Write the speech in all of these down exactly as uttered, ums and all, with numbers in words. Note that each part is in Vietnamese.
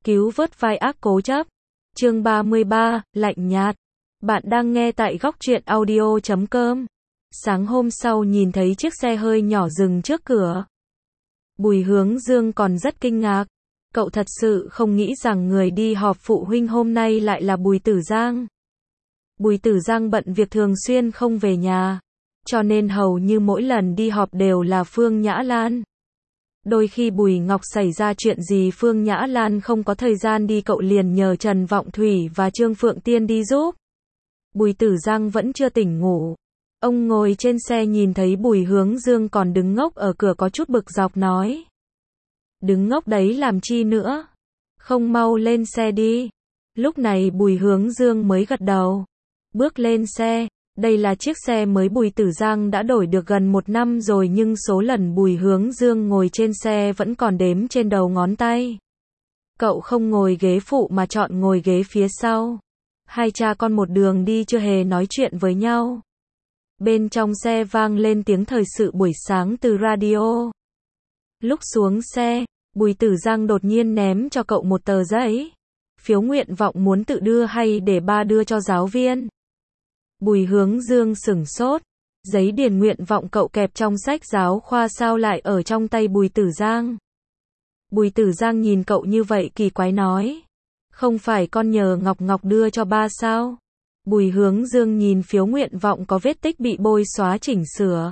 cứu vớt vai ác cố chấp. Chương ba mươi ba, lạnh nhạt. Bạn đang nghe tại góc truyện audio chấm com. Sáng hôm sau nhìn thấy chiếc xe hơi nhỏ dừng trước cửa. Bùi Hướng Dương còn rất kinh ngạc. Cậu thật sự không nghĩ rằng người đi họp phụ huynh hôm nay lại là Bùi Tử Giang. Bùi Tử Giang bận việc thường xuyên không về nhà, cho nên hầu như mỗi lần đi họp đều là Phương Nhã Lan. Đôi khi Bùi Ngọc xảy ra chuyện gì Phương Nhã Lan không có thời gian đi, cậu liền nhờ Trần Vọng Thủy và Trương Phượng Tiên đi giúp. Bùi Tử Giang vẫn chưa tỉnh ngủ. Ông ngồi trên xe nhìn thấy Bùi Hướng Dương còn đứng ngốc ở cửa có chút bực dọc nói. Đứng ngốc đấy làm chi nữa? Không mau lên xe đi. Lúc này Bùi Hướng Dương mới gật đầu. Bước lên xe. Đây là chiếc xe mới Bùi Tử Giang đã đổi được gần một năm rồi, nhưng số lần Bùi Hướng Dương ngồi trên xe vẫn còn đếm trên đầu ngón tay. Cậu không ngồi ghế phụ mà chọn ngồi ghế phía sau. Hai cha con một đường đi chưa hề nói chuyện với nhau. Bên trong xe vang lên tiếng thời sự buổi sáng từ radio. Lúc xuống xe, Bùi Tử Giang đột nhiên ném cho cậu một tờ giấy. Phiếu nguyện vọng muốn tự đưa hay để ba đưa cho giáo viên? Bùi Hướng Dương sửng sốt. Giấy điền nguyện vọng cậu kẹp trong sách giáo khoa sao lại ở trong tay Bùi Tử Giang? Bùi Tử Giang nhìn cậu như vậy kỳ quái nói. Không phải con nhờ Ngọc Ngọc đưa cho ba sao? Bùi Hướng Dương nhìn phiếu nguyện vọng có vết tích bị bôi xóa chỉnh sửa.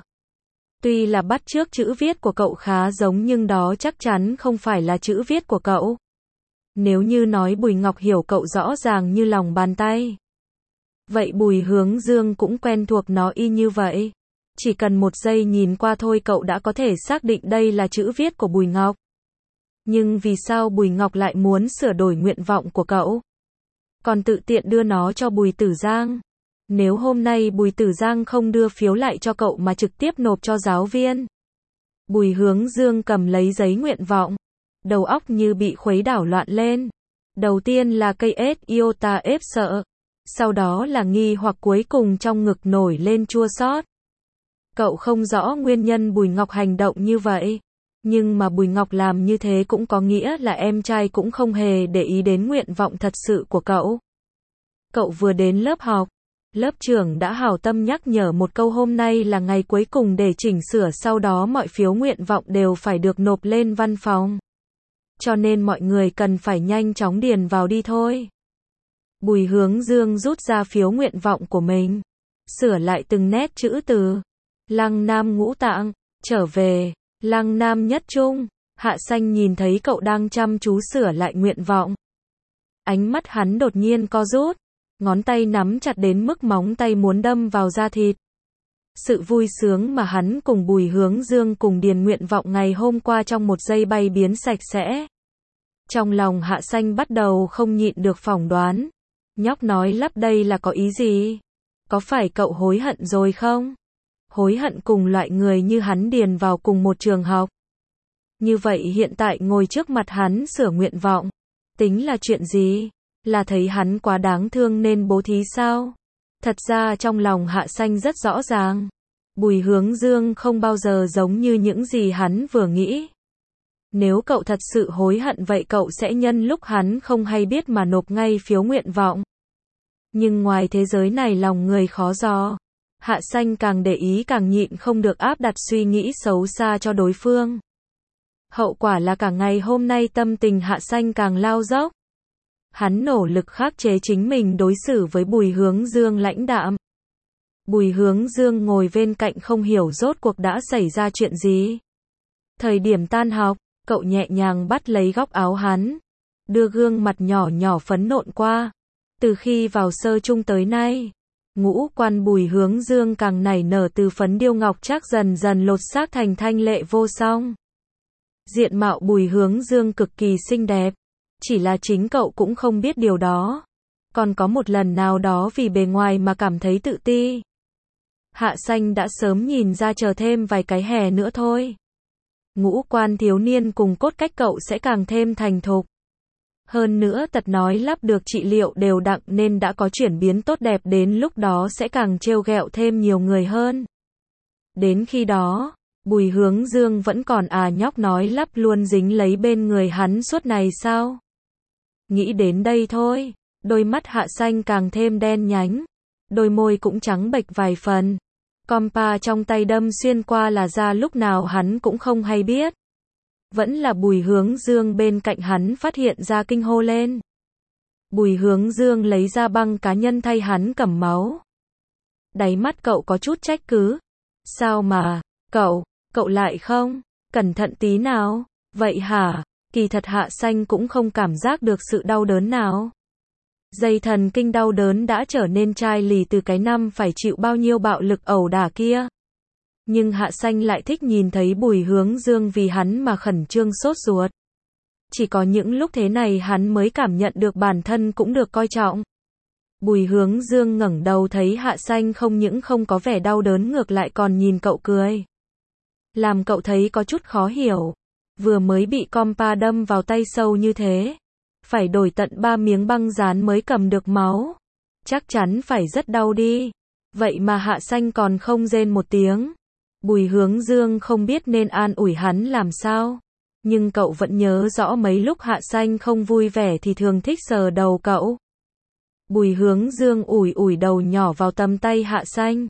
Tuy là bắt chước chữ viết của cậu khá giống nhưng đó chắc chắn không phải là chữ viết của cậu. Nếu như nói Bùi Ngọc hiểu cậu rõ ràng như lòng bàn tay, vậy Bùi Hướng Dương cũng quen thuộc nó y như vậy. Chỉ cần một giây nhìn qua thôi cậu đã có thể xác định đây là chữ viết của Bùi Ngọc. Nhưng vì sao Bùi Ngọc lại muốn sửa đổi nguyện vọng của cậu? Còn tự tiện đưa nó cho Bùi Tử Giang. Nếu hôm nay Bùi Tử Giang không đưa phiếu lại cho cậu mà trực tiếp nộp cho giáo viên. Bùi Hướng Dương cầm lấy giấy nguyện vọng. Đầu óc như bị khuấy đảo loạn lên. Đầu tiên là cây ết iota ép sợ. Sau đó là nghi hoặc, cuối cùng trong ngực nổi lên chua xót. Cậu không rõ nguyên nhân Bùi Ngọc hành động như vậy. Nhưng mà Bùi Ngọc làm như thế cũng có nghĩa là em trai cũng không hề để ý đến nguyện vọng thật sự của cậu. Cậu vừa đến lớp học. Lớp trưởng đã hảo tâm nhắc nhở một câu hôm nay là ngày cuối cùng để chỉnh sửa, sau đó mọi phiếu nguyện vọng đều phải được nộp lên văn phòng. Cho nên mọi người cần phải nhanh chóng điền vào đi thôi. Bùi Hướng Dương rút ra phiếu nguyện vọng của mình. Sửa lại từng nét chữ từ. Lăng Nam Ngũ Tạng, trở về, Lăng Nam Nhất Trung. Hạ Xanh nhìn thấy cậu đang chăm chú sửa lại nguyện vọng. Ánh mắt hắn đột nhiên co rút. Ngón tay nắm chặt đến mức móng tay muốn đâm vào da thịt. Sự vui sướng mà hắn cùng Bùi Hướng Dương cùng điền nguyện vọng ngày hôm qua trong một giây bay biến sạch sẽ. Trong lòng Hạ Xanh bắt đầu không nhịn được phỏng đoán. Nhóc nói lắp đây là có ý gì? Có phải cậu hối hận rồi không? Hối hận cùng loại người như hắn điền vào cùng một trường học. Như vậy hiện tại ngồi trước mặt hắn sửa nguyện vọng. Tính là chuyện gì? Là thấy hắn quá đáng thương nên bố thí sao? Thật ra trong lòng Hạ Xanh rất rõ ràng. Bùi Hướng Dương không bao giờ giống như những gì hắn vừa nghĩ. Nếu cậu thật sự hối hận vậy cậu sẽ nhân lúc hắn không hay biết mà nộp ngay phiếu nguyện vọng. Nhưng ngoài thế giới này lòng người khó dò. Hạ Xanh càng để ý càng nhịn không được áp đặt suy nghĩ xấu xa cho đối phương. Hậu quả là cả ngày hôm nay tâm tình Hạ Xanh càng lao dốc. Hắn nỗ lực khắc chế chính mình đối xử với Bùi Hướng Dương lãnh đạm. Bùi Hướng Dương ngồi bên cạnh không hiểu rốt cuộc đã xảy ra chuyện gì. Thời điểm tan học, cậu nhẹ nhàng bắt lấy góc áo hắn, đưa gương mặt nhỏ nhỏ phấn nộn qua. Từ khi vào sơ trung tới nay, ngũ quan Bùi Hướng Dương càng nảy nở, từ phấn điêu ngọc trác dần dần lột xác thành thanh lệ vô song. Diện mạo Bùi Hướng Dương cực kỳ xinh đẹp. Chỉ là chính cậu cũng không biết điều đó. Còn có một lần nào đó vì bề ngoài mà cảm thấy tự ti. Hạ Xanh đã sớm nhìn ra, chờ thêm vài cái hè nữa thôi. Ngũ quan thiếu niên cùng cốt cách cậu sẽ càng thêm thành thục. Hơn nữa tật nói lắp được trị liệu đều đặn nên đã có chuyển biến tốt đẹp, đến lúc đó sẽ càng trêu ghẹo thêm nhiều người hơn. Đến khi đó, Bùi Hướng Dương vẫn còn à nhóc nói lắp luôn dính lấy bên người hắn suốt này sao? Nghĩ đến đây thôi, đôi mắt Hạ Xanh càng thêm đen nhánh, đôi môi cũng trắng bệch vài phần. Compa trong tay đâm xuyên qua là da lúc nào hắn cũng không hay biết. Vẫn là Bùi Hướng Dương bên cạnh hắn phát hiện ra kinh hô lên. Bùi Hướng Dương lấy ra băng cá nhân thay hắn cầm máu. Đáy mắt cậu có chút trách cứ. Sao mà, cậu, cậu lại không, cẩn thận tí nào, vậy hả? Kỳ thật Hạ Xanh cũng không cảm giác được sự đau đớn nào. Dây thần kinh đau đớn đã trở nên chai lì từ cái năm phải chịu bao nhiêu bạo lực ẩu đả kia. Nhưng Hạ Xanh lại thích nhìn thấy Bùi Hướng Dương vì hắn mà khẩn trương sốt ruột. Chỉ có những lúc thế này hắn mới cảm nhận được bản thân cũng được coi trọng. Bùi Hướng Dương ngẩng đầu thấy Hạ Xanh không những không có vẻ đau đớn ngược lại còn nhìn cậu cười. Làm cậu thấy có chút khó hiểu. Vừa mới bị compa đâm vào tay sâu như thế. Phải đổi tận ba miếng băng dán mới cầm được máu. Chắc chắn phải rất đau đi. Vậy mà Hạ Xanh còn không rên một tiếng. Bùi Hướng Dương không biết nên an ủi hắn làm sao. Nhưng cậu vẫn nhớ rõ mấy lúc Hạ Xanh không vui vẻ thì thường thích sờ đầu cậu. Bùi Hướng Dương ủi ủi đầu nhỏ vào tầm tay Hạ Xanh.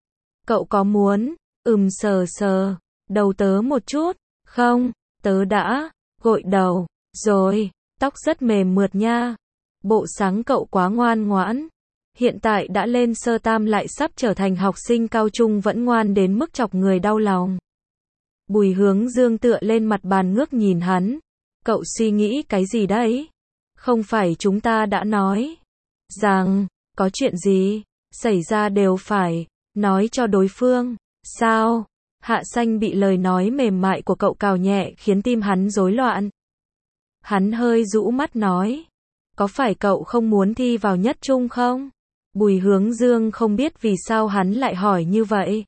Cậu có muốn, ừm sờ sờ, đầu tớ một chút, không, tớ đã, gội đầu, rồi, tóc rất mềm mượt nha. Bộ sáng cậu quá ngoan ngoãn. Hiện tại đã lên sơ tam lại sắp trở thành học sinh cao trung vẫn ngoan đến mức chọc người đau lòng. Bùi Hướng Dương tựa lên mặt bàn ngước nhìn hắn. Cậu suy nghĩ cái gì đấy? Không phải chúng ta đã nói rằng, có chuyện gì, xảy ra đều phải, nói cho đối phương, sao? Hạ Xanh bị lời nói mềm mại của cậu cào nhẹ khiến tim hắn rối loạn. Hắn hơi rũ mắt nói, có phải cậu không muốn thi vào nhất trung không? Bùi Hướng Dương không biết vì sao hắn lại hỏi như vậy.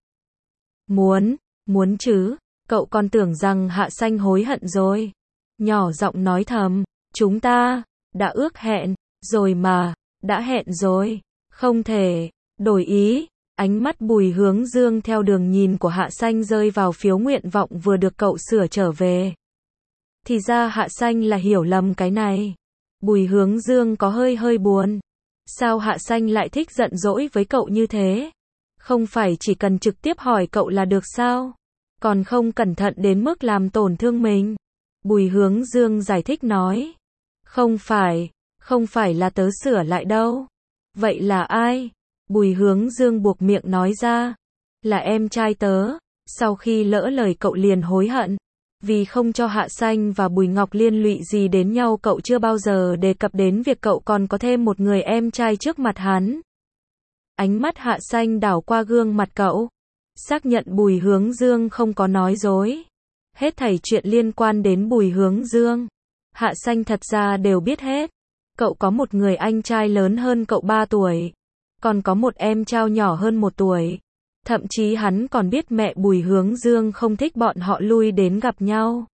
Muốn, muốn chứ, cậu còn tưởng rằng Hạ Xanh hối hận rồi. Nhỏ giọng nói thầm, chúng ta, đã ước hẹn, rồi mà, đã hẹn rồi, không thể, đổi ý. Ánh mắt Bùi Hướng Dương theo đường nhìn của Hạ Xanh rơi vào phiếu nguyện vọng vừa được cậu sửa trở về. Thì ra Hạ Xanh là hiểu lầm cái này. Bùi Hướng Dương có hơi hơi buồn. Sao Hạ Xanh lại thích giận dỗi với cậu như thế? Không phải chỉ cần trực tiếp hỏi cậu là được sao? Còn không cẩn thận đến mức làm tổn thương mình. Bùi Hướng Dương giải thích nói. Không phải, không phải là tớ sửa lại đâu. Vậy là ai? Bùi Hướng Dương buộc miệng nói ra. Là em trai tớ. Sau khi lỡ lời cậu liền hối hận. Vì không cho Hạ Xanh và Bùi Ngọc liên lụy gì đến nhau cậu chưa bao giờ đề cập đến việc cậu còn có thêm một người em trai trước mặt hắn. Ánh mắt Hạ Xanh đảo qua gương mặt cậu. Xác nhận Bùi Hướng Dương không có nói dối. Hết thảy chuyện liên quan đến Bùi Hướng Dương. Hạ Xanh thật ra đều biết hết. Cậu có một người anh trai lớn hơn cậu ba tuổi. Còn có một em trai nhỏ hơn một tuổi. Thậm chí hắn còn biết mẹ Bùi Hướng Dương không thích bọn họ lui đến gặp nhau.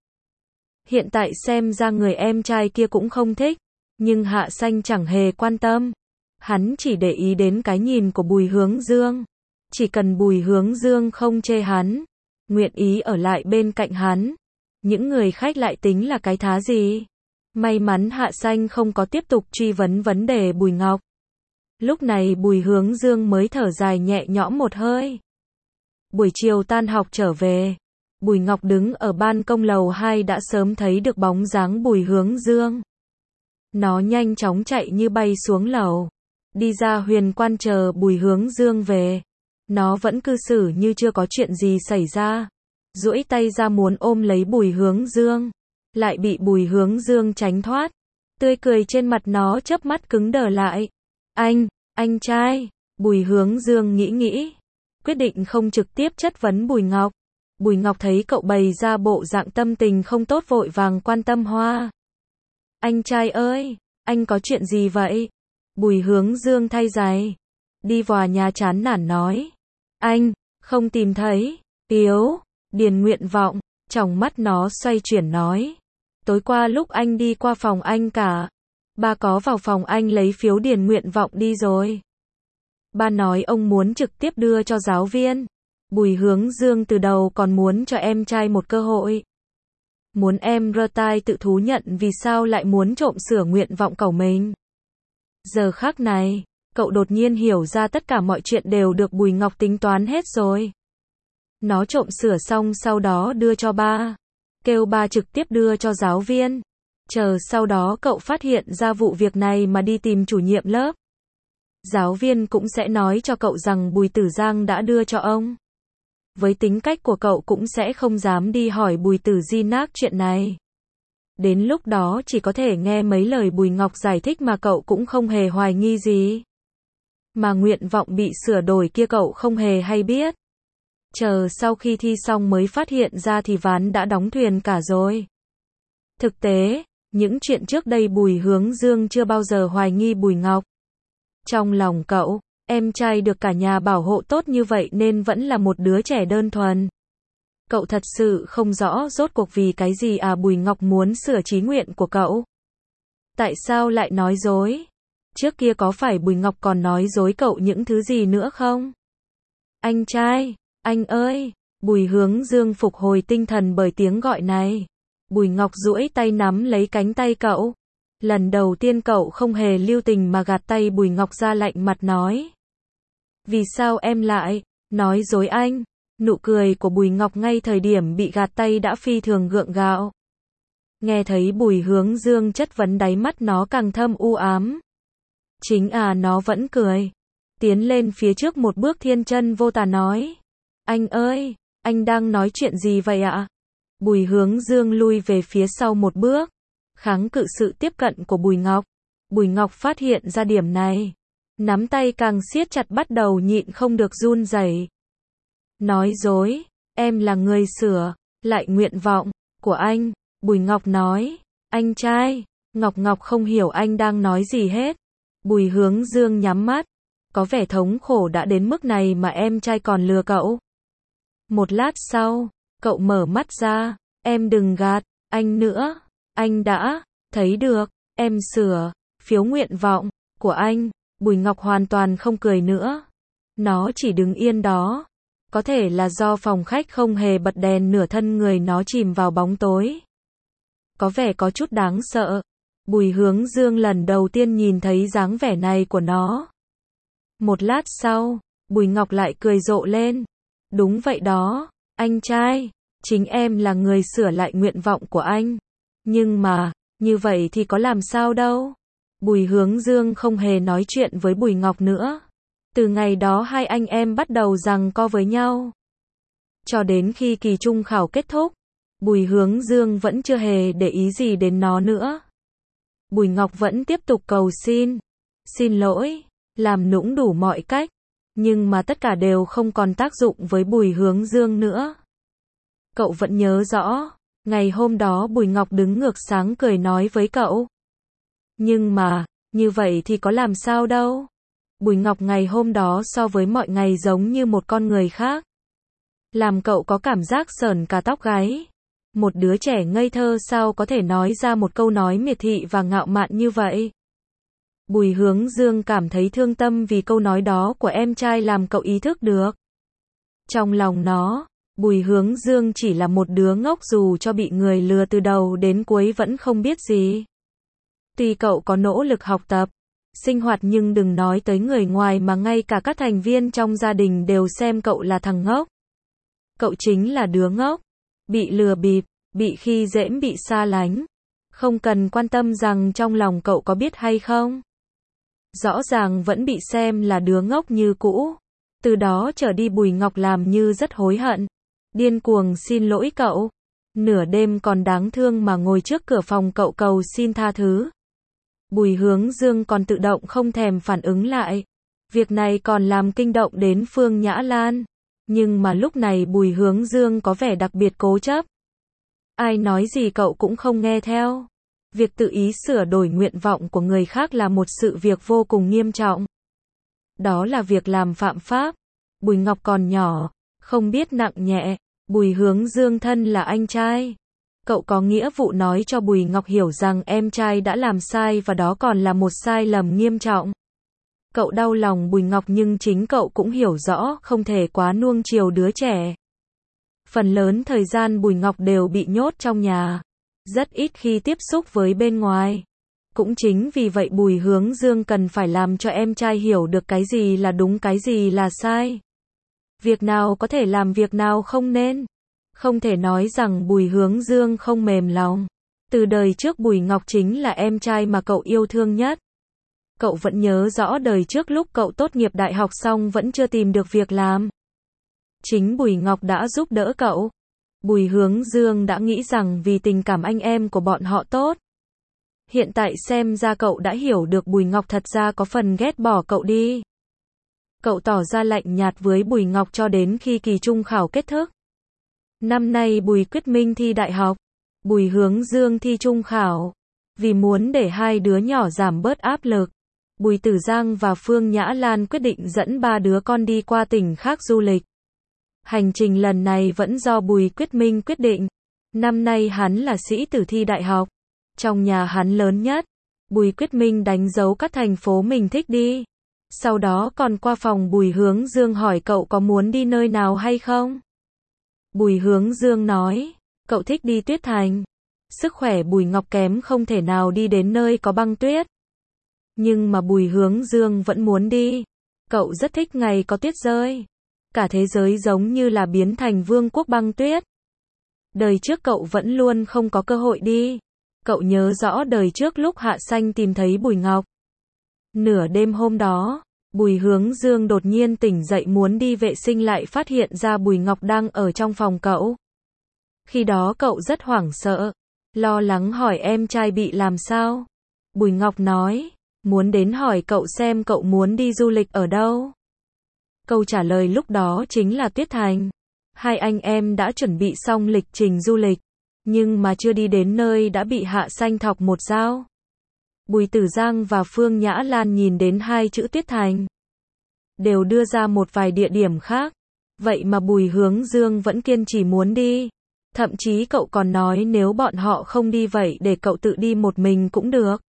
Hiện tại xem ra người em trai kia cũng không thích. Nhưng Hạ Xanh chẳng hề quan tâm. Hắn chỉ để ý đến cái nhìn của Bùi Hướng Dương. Chỉ cần Bùi Hướng Dương không chê hắn, nguyện ý ở lại bên cạnh hắn, những người khách lại tính là cái thá gì. May mắn Hạ Xanh không có tiếp tục truy vấn vấn đề Bùi Ngọc. Lúc này Bùi Hướng Dương mới thở dài nhẹ nhõm một hơi. Buổi chiều tan học trở về, Bùi Ngọc đứng ở ban công lầu hai đã sớm thấy được bóng dáng Bùi Hướng Dương. Nó nhanh chóng chạy như bay xuống lầu, đi ra huyền quan chờ Bùi Hướng Dương về. Nó vẫn cư xử như chưa có chuyện gì xảy ra, duỗi tay ra muốn ôm lấy Bùi Hướng Dương, lại bị Bùi Hướng Dương tránh thoát. Tươi cười trên mặt nó chớp mắt cứng đờ lại. Anh, anh trai, Bùi Hướng Dương nghĩ nghĩ, quyết định không trực tiếp chất vấn Bùi Ngọc. Bùi Ngọc thấy cậu bày ra bộ dạng tâm tình không tốt vội vàng quan tâm Hoa. Anh trai ơi, anh có chuyện gì vậy? Bùi Hướng Dương thay giày, đi vào nhà chán nản nói. Anh, không tìm thấy, Tiếu, điền nguyện vọng, trong mắt nó xoay chuyển nói. Tối qua lúc anh đi qua phòng anh cả, ba có vào phòng anh lấy phiếu điền nguyện vọng đi rồi. Ba nói ông muốn trực tiếp đưa cho giáo viên. Bùi Hướng Dương từ đầu còn muốn cho em trai một cơ hội. muốn em rơ tai tự thú nhận vì sao lại muốn trộm sửa nguyện vọng cậu mình. Giờ khắc này, cậu đột nhiên hiểu ra tất cả mọi chuyện đều được Bùi Ngọc tính toán hết rồi. Nó trộm sửa xong sau đó đưa cho ba. Kêu ba trực tiếp đưa cho giáo viên. Chờ sau đó cậu phát hiện ra vụ việc này mà đi tìm chủ nhiệm lớp. Giáo viên cũng sẽ nói cho cậu rằng Bùi Tử Giang đã đưa cho ông. Với tính cách của cậu cũng sẽ không dám đi hỏi Bùi Tử Di Nác chuyện này. Đến lúc đó chỉ có thể nghe mấy lời Bùi Ngọc giải thích mà cậu cũng không hề hoài nghi gì. Mà nguyện vọng bị sửa đổi kia cậu không hề hay biết. Chờ sau khi thi xong mới phát hiện ra thì ván đã đóng thuyền cả rồi. Thực tế, những chuyện trước đây Bùi Hướng Dương chưa bao giờ hoài nghi Bùi Ngọc. Trong lòng cậu, em trai được cả nhà bảo hộ tốt như vậy nên vẫn là một đứa trẻ đơn thuần. Cậu thật sự không rõ rốt cuộc vì cái gì à Bùi Ngọc muốn sửa chí nguyện của cậu. Tại sao lại nói dối? Trước kia có phải Bùi Ngọc còn nói dối cậu những thứ gì nữa không? Anh trai, anh ơi, Bùi Hướng Dương phục hồi tinh thần bởi tiếng gọi này. Bùi Ngọc duỗi tay nắm lấy cánh tay cậu. Lần đầu tiên cậu không hề lưu tình mà gạt tay Bùi Ngọc ra lạnh mặt nói. Vì sao em lại nói dối anh? Nụ cười của Bùi Ngọc ngay thời điểm bị gạt tay đã phi thường gượng gạo. Nghe thấy Bùi Hướng Dương chất vấn đáy mắt nó càng thâm u ám. Chính à nó vẫn cười. Tiến lên phía trước một bước thiên chân vô tà nói. Anh ơi, anh đang nói chuyện gì vậy ạ? Bùi Hướng Dương lui về phía sau một bước. Kháng cự sự tiếp cận của Bùi Ngọc. Bùi Ngọc phát hiện ra điểm này. Nắm tay càng siết chặt bắt đầu nhịn không được run rẩy. Nói dối, em là người sửa lại nguyện vọng của anh. Bùi Ngọc nói. Anh trai, Ngọc Ngọc không hiểu anh đang nói gì hết. Bùi Hướng Dương nhắm mắt. Có vẻ thống khổ đã đến mức này mà em trai còn lừa cậu. Một lát sau, cậu mở mắt ra. Em đừng gạt anh nữa. Anh đã thấy được, em sửa phiếu nguyện vọng của anh. Bùi Ngọc hoàn toàn không cười nữa. Nó chỉ đứng yên đó. Có thể là do phòng khách không hề bật đèn, nửa thân người nó chìm vào bóng tối. Có vẻ có chút đáng sợ. Bùi Hướng Dương lần đầu tiên nhìn thấy dáng vẻ này của nó. Một lát sau, Bùi Ngọc lại cười rộ lên. Đúng vậy đó, anh trai, chính em là người sửa lại nguyện vọng của anh. Nhưng mà, như vậy thì có làm sao đâu. Bùi Hướng Dương không hề nói chuyện với Bùi Ngọc nữa. Từ ngày đó hai anh em bắt đầu giằng co với nhau. Cho đến khi kỳ trung khảo kết thúc, Bùi Hướng Dương vẫn chưa hề để ý gì đến nó nữa. Bùi Ngọc vẫn tiếp tục cầu xin, xin lỗi, làm nũng đủ mọi cách. Nhưng mà tất cả đều không còn tác dụng với Bùi Hướng Dương nữa. Cậu vẫn nhớ rõ, ngày hôm đó Bùi Ngọc đứng ngược sáng cười nói với cậu. Nhưng mà, như vậy thì có làm sao đâu. Bùi Ngọc ngày hôm đó so với mọi ngày giống như một con người khác. Làm cậu có cảm giác sởn cả tóc gáy. Một đứa trẻ ngây thơ sao có thể nói ra một câu nói miệt thị và ngạo mạn như vậy. Bùi Hướng Dương cảm thấy thương tâm vì câu nói đó của em trai làm cậu ý thức được. Trong lòng nó, Bùi Hướng Dương chỉ là một đứa ngốc dù cho bị người lừa từ đầu đến cuối vẫn không biết gì. Tuy cậu có nỗ lực học tập, sinh hoạt nhưng đừng nói tới người ngoài mà ngay cả các thành viên trong gia đình đều xem cậu là thằng ngốc. Cậu chính là đứa ngốc, bị lừa bịp, bị khi dễ, bị xa lánh. Không cần quan tâm rằng trong lòng cậu có biết hay không. Rõ ràng vẫn bị xem là đứa ngốc như cũ. Từ đó trở đi Bùi Ngọc làm như rất hối hận. Điên cuồng xin lỗi cậu. Nửa đêm còn đáng thương mà ngồi trước cửa phòng cậu cầu xin tha thứ. Bùi Hướng Dương còn tự động không thèm phản ứng lại. Việc này còn làm kinh động đến Phương Nhã Lan. Nhưng mà lúc này Bùi Hướng Dương có vẻ đặc biệt cố chấp. Ai nói gì cậu cũng không nghe theo. Việc tự ý sửa đổi nguyện vọng của người khác là một sự việc vô cùng nghiêm trọng. Đó là việc làm phạm pháp. Bùi Ngọc còn nhỏ, không biết nặng nhẹ. Bùi Hướng Dương thân là anh trai. Cậu có nghĩa vụ nói cho Bùi Ngọc hiểu rằng em trai đã làm sai và đó còn là một sai lầm nghiêm trọng. Cậu đau lòng Bùi Ngọc nhưng chính cậu cũng hiểu rõ không thể quá nuông chiều đứa trẻ. Phần lớn thời gian Bùi Ngọc đều bị nhốt trong nhà. rất ít khi tiếp xúc với bên ngoài. Cũng chính vì vậy Bùi Hướng Dương cần phải làm cho em trai hiểu được cái gì là đúng cái gì là sai. Việc nào có thể làm việc nào không nên. Không thể nói rằng Bùi Hướng Dương không mềm lòng. Từ đời trước Bùi Ngọc chính là em trai mà cậu yêu thương nhất. Cậu vẫn nhớ rõ đời trước lúc cậu tốt nghiệp đại học xong vẫn chưa tìm được việc làm. Chính Bùi Ngọc đã giúp đỡ cậu. Bùi Hướng Dương đã nghĩ rằng vì tình cảm anh em của bọn họ tốt. Hiện tại xem ra cậu đã hiểu được Bùi Ngọc thật ra có phần ghét bỏ cậu đi. Cậu tỏ ra lạnh nhạt với Bùi Ngọc cho đến khi kỳ trung khảo kết thúc. Năm nay Bùi Quyết Minh thi đại học, Bùi Hướng Dương thi trung khảo. Vì muốn để hai đứa nhỏ giảm bớt áp lực, Bùi Tử Giang và Phương Nhã Lan quyết định dẫn ba đứa con đi qua tỉnh khác du lịch. Hành trình lần này vẫn do Bùi Quyết Minh quyết định. Năm nay hắn là sĩ tử thi đại học. Trong nhà hắn lớn nhất, Bùi Quyết Minh đánh dấu các thành phố mình thích đi. Sau đó còn qua phòng Bùi Hướng Dương hỏi cậu có muốn đi nơi nào hay không. Bùi Hướng Dương nói, cậu thích đi Tuyết Thành. Sức khỏe Bùi Ngọc kém không thể nào đi đến nơi có băng tuyết. Nhưng mà Bùi Hướng Dương vẫn muốn đi. Cậu rất thích ngày có tuyết rơi. Cả thế giới giống như là biến thành vương quốc băng tuyết. Đời trước cậu vẫn luôn không có cơ hội đi. Cậu nhớ rõ đời trước lúc Hạ Xanh tìm thấy Bùi Ngọc. Nửa đêm hôm đó, Bùi Hướng Dương đột nhiên tỉnh dậy muốn đi vệ sinh lại phát hiện ra Bùi Ngọc đang ở trong phòng cậu. Khi đó cậu rất hoảng sợ, lo lắng hỏi em trai bị làm sao. Bùi Ngọc nói, muốn đến hỏi cậu xem cậu muốn đi du lịch ở đâu. Câu trả lời lúc đó chính là Tuyết Thành. Hai anh em đã chuẩn bị xong lịch trình du lịch, nhưng mà chưa đi đến nơi đã bị Hạ Xanh thọc một dao. Bùi Tử Giang và Phương Nhã Lan nhìn đến hai chữ Tuyết Thành, đều đưa ra một vài địa điểm khác. Vậy mà Bùi Hướng Dương vẫn kiên trì muốn đi. Thậm chí cậu còn nói nếu bọn họ không đi vậy để cậu tự đi một mình cũng được.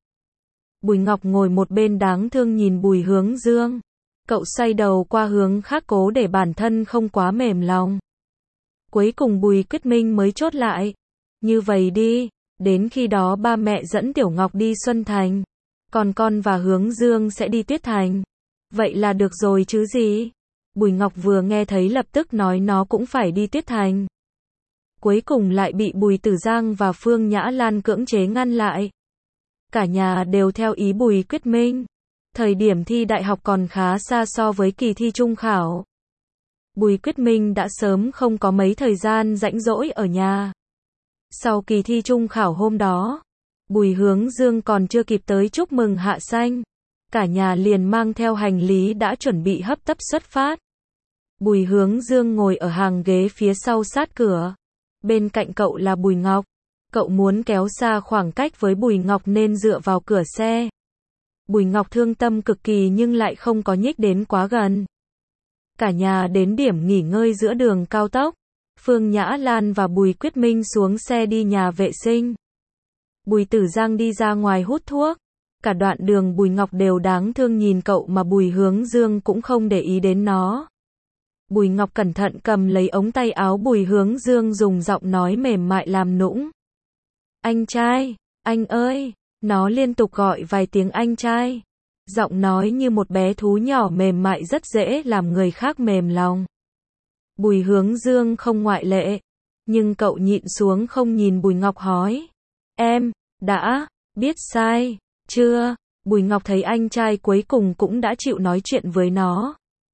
Bùi Ngọc ngồi một bên đáng thương nhìn Bùi Hướng Dương. Cậu xoay đầu qua hướng khác cố để bản thân không quá mềm lòng. Cuối cùng Bùi Quyết Minh mới chốt lại. Như vậy đi, đến khi đó ba mẹ dẫn Tiểu Ngọc đi Xuân Thành. Còn con và Hướng Dương sẽ đi Tuyết Thành. Vậy là được rồi chứ gì? Bùi Ngọc vừa nghe thấy lập tức nói nó cũng phải đi Tuyết Thành. Cuối cùng lại bị Bùi Tử Giang và Phương Nhã Lan cưỡng chế ngăn lại. Cả nhà đều theo ý Bùi Quyết Minh. Thời điểm thi đại học còn khá xa so với kỳ thi trung khảo. Bùi Quyết Minh đã sớm không có mấy thời gian rảnh rỗi ở nhà. Sau kỳ thi trung khảo hôm đó, Bùi Hướng Dương còn chưa kịp tới chúc mừng Hạ Xanh. Cả nhà liền mang theo hành lý đã chuẩn bị hấp tấp xuất phát. Bùi Hướng Dương ngồi ở hàng ghế phía sau sát cửa. Bên cạnh cậu là Bùi Ngọc. Cậu muốn kéo xa khoảng cách với Bùi Ngọc nên dựa vào cửa xe. Bùi Ngọc thương tâm cực kỳ nhưng lại không có nhích đến quá gần. Cả nhà đến điểm nghỉ ngơi giữa đường cao tốc. Phương Nhã Lan và Bùi Quyết Minh xuống xe đi nhà vệ sinh. Bùi Tử Giang đi ra ngoài hút thuốc. Cả đoạn đường Bùi Ngọc đều đáng thương nhìn cậu mà Bùi Hướng Dương cũng không để ý đến nó. Bùi Ngọc cẩn thận cầm lấy ống tay áo Bùi Hướng Dương dùng giọng nói mềm mại làm nũng. Anh trai, anh ơi, nó liên tục gọi vài tiếng anh trai. Giọng nói như một bé thú nhỏ mềm mại rất dễ làm người khác mềm lòng. Bùi Hướng Dương không ngoại lệ. Nhưng cậu nhịn xuống không nhìn Bùi Ngọc hỏi. Em, đã, biết sai, chưa? Bùi Ngọc thấy anh trai cuối cùng cũng đã chịu nói chuyện với nó.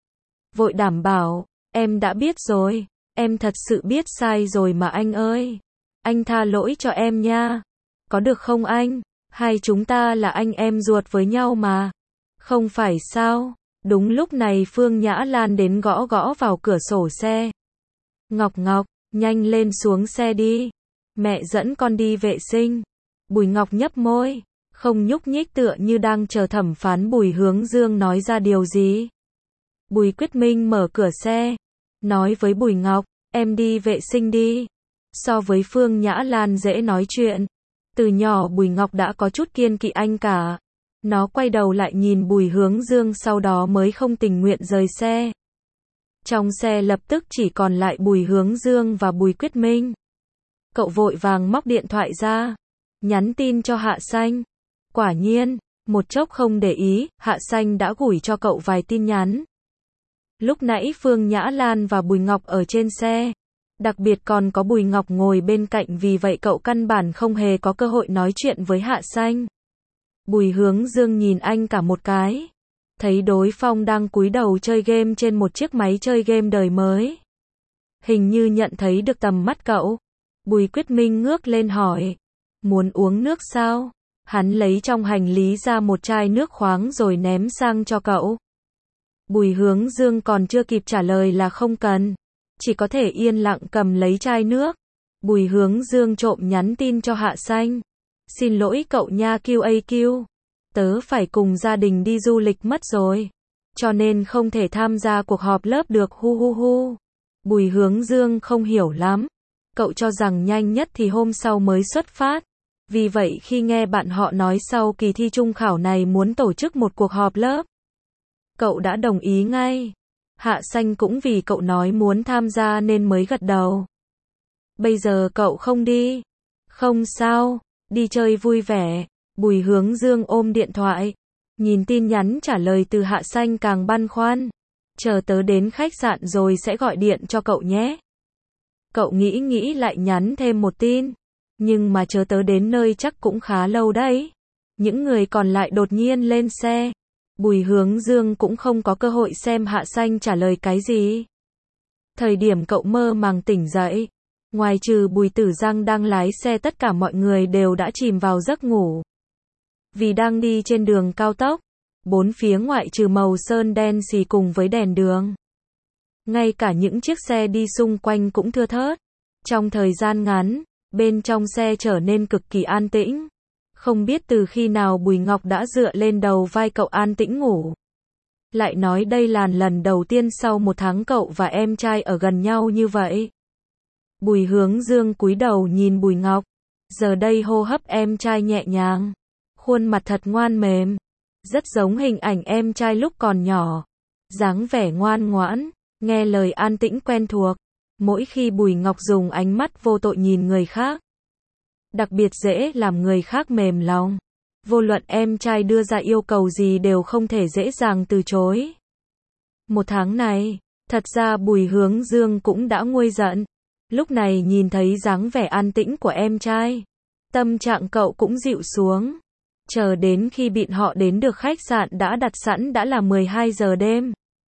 Vội đảm bảo, em đã biết rồi, em thật sự biết sai rồi mà anh ơi. Anh tha lỗi cho em nha. Có được không anh? Hai chúng ta là anh em ruột với nhau mà. Không phải sao? Đúng lúc này Phương Nhã Lan đến gõ gõ vào cửa sổ xe. Ngọc Ngọc, nhanh lên xuống xe đi. Mẹ dẫn con đi vệ sinh. Bùi Ngọc nhấp môi, không nhúc nhích tựa như đang chờ thẩm phán Bùi Hướng Dương nói ra điều gì. Bùi Quyết Minh mở cửa xe, nói với Bùi Ngọc, em đi vệ sinh đi. So với Phương Nhã Lan dễ nói chuyện. Từ nhỏ Bùi Ngọc đã có chút kiêng kỵ anh cả. Nó quay đầu lại nhìn Bùi Hướng Dương sau đó mới không tình nguyện rời xe. Trong xe lập tức chỉ còn lại Bùi Hướng Dương và Bùi Quyết Minh. Cậu vội vàng móc điện thoại ra. nhắn tin cho Hạ Xanh. Quả nhiên, một chốc không để ý, Hạ Xanh đã gửi cho cậu vài tin nhắn. Lúc nãy Phương Nhã Lan và Bùi Ngọc ở trên xe. Đặc biệt còn có Bùi Ngọc ngồi bên cạnh, vì vậy cậu căn bản không hề có cơ hội nói chuyện với Hạ Xanh. Bùi Hướng Dương nhìn anh cả một cái. Thấy đối phương đang cúi đầu chơi game trên một chiếc máy chơi game đời mới. Hình như nhận thấy được tầm mắt cậu. Bùi Quyết Minh ngước lên hỏi. Muốn uống nước sao? Hắn lấy trong hành lý ra một chai nước khoáng rồi ném sang cho cậu. Bùi Hướng Dương còn chưa kịp trả lời là không cần. Chỉ có thể yên lặng cầm lấy chai nước. Bùi Hướng Dương trộm nhắn tin cho Hạ Xanh. Xin lỗi cậu nha quy a quy. Tớ phải cùng gia đình đi du lịch mất rồi. Cho nên không thể tham gia cuộc họp lớp được, hu hu hu. Bùi Hướng Dương không hiểu lắm. Cậu cho rằng nhanh nhất thì hôm sau mới xuất phát. Vì vậy khi nghe bạn họ nói sau kỳ thi trung khảo này muốn tổ chức một cuộc họp lớp, cậu đã đồng ý ngay. Hạ Xanh cũng vì cậu nói muốn tham gia nên mới gật đầu. Bây giờ cậu không đi. Không sao, đi chơi vui vẻ. Bùi Hướng Dương ôm điện thoại. Nhìn tin nhắn trả lời từ Hạ Xanh càng băn khoăn. Chờ tớ đến khách sạn rồi sẽ gọi điện cho cậu nhé. Cậu nghĩ nghĩ lại nhắn thêm một tin. Nhưng mà chờ tớ đến nơi chắc cũng khá lâu đấy. Những người còn lại đột nhiên lên xe. Bùi Hướng Dương cũng không có cơ hội xem Hạ Xanh trả lời cái gì. Thời điểm cậu mơ màng tỉnh dậy, ngoài trừ Bùi Tử Giang đang lái xe, tất cả mọi người đều đã chìm vào giấc ngủ. Vì đang đi trên đường cao tốc, bốn phía ngoại trừ màu sơn đen xì cùng với đèn đường, ngay cả những chiếc xe đi xung quanh cũng thưa thớt. Trong thời gian ngắn, bên trong xe trở nên cực kỳ an tĩnh. Không biết từ khi nào Bùi Ngọc đã dựa lên đầu vai cậu an tĩnh ngủ. Lại nói đây là lần đầu tiên sau một tháng cậu và em trai ở gần nhau như vậy. Bùi Hướng Dương cúi đầu nhìn Bùi Ngọc. Giờ đây hô hấp em trai nhẹ nhàng. Khuôn mặt thật ngoan mềm. Rất giống hình ảnh em trai lúc còn nhỏ. Dáng vẻ ngoan ngoãn, nghe lời an tĩnh quen thuộc. Mỗi khi Bùi Ngọc dùng ánh mắt vô tội nhìn người khác, đặc biệt dễ làm người khác mềm lòng. Vô luận em trai đưa ra yêu cầu gì đều không thể dễ dàng từ chối. Một tháng này, thật ra Bùi Hướng Dương cũng đã nguôi giận. Lúc này nhìn thấy dáng vẻ an tĩnh của em trai, tâm trạng cậu cũng dịu xuống. Chờ đến khi bọn họ đến được khách sạn đã đặt sẵn đã là mười hai giờ đêm.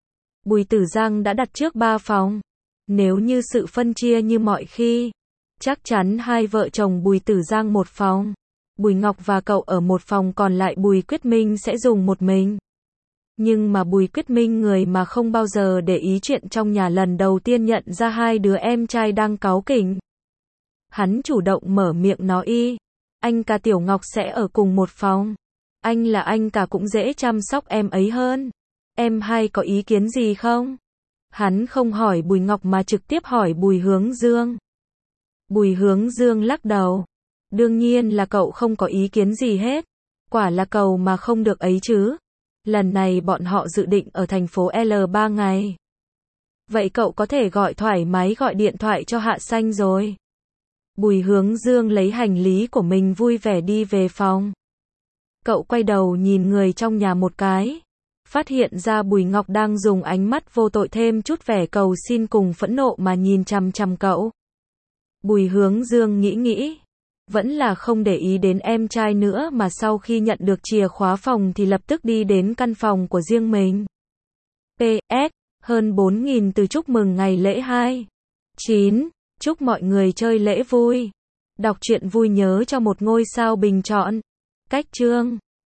Bùi Tử Giang đã đặt trước ba phòng. Nếu như sự phân chia như mọi khi, chắc chắn hai vợ chồng Bùi Tử Giang một phòng, Bùi Ngọc và cậu ở một phòng, còn lại Bùi Quyết Minh sẽ dùng một mình. Nhưng mà Bùi Quyết Minh, người mà không bao giờ để ý chuyện trong nhà, lần đầu tiên nhận ra hai đứa em trai đang cáu kỉnh. Hắn chủ động mở miệng nói y, anh cả Tiểu Ngọc sẽ ở cùng một phòng. Anh là anh cả cũng dễ chăm sóc em ấy hơn. Em hai có ý kiến gì không? Hắn không hỏi Bùi Ngọc mà trực tiếp hỏi Bùi Hướng Dương. Bùi Hướng Dương lắc đầu. Đương nhiên là cậu không có ý kiến gì hết. Quả là cầu mà không được ấy chứ. Lần này bọn họ dự định ở thành phố L ba ngày. Vậy cậu có thể gọi thoải mái gọi điện thoại cho Hạ Xanh rồi. Bùi Hướng Dương lấy hành lý của mình vui vẻ đi về phòng. Cậu quay đầu nhìn người trong nhà một cái. Phát hiện ra Bùi Ngọc đang dùng ánh mắt vô tội thêm chút vẻ cầu xin cùng phẫn nộ mà nhìn chằm chằm cậu. Bùi Hướng Dương nghĩ nghĩ, vẫn là không để ý đến em trai nữa, mà sau khi nhận được chìa khóa phòng thì lập tức đi đến căn phòng của riêng mình. pê ét Hơn bốn nghìn từ chúc mừng ngày lễ hai chín. Chúc mọi người chơi lễ vui. Đọc truyện vui nhớ cho một ngôi sao bình chọn. Cách chương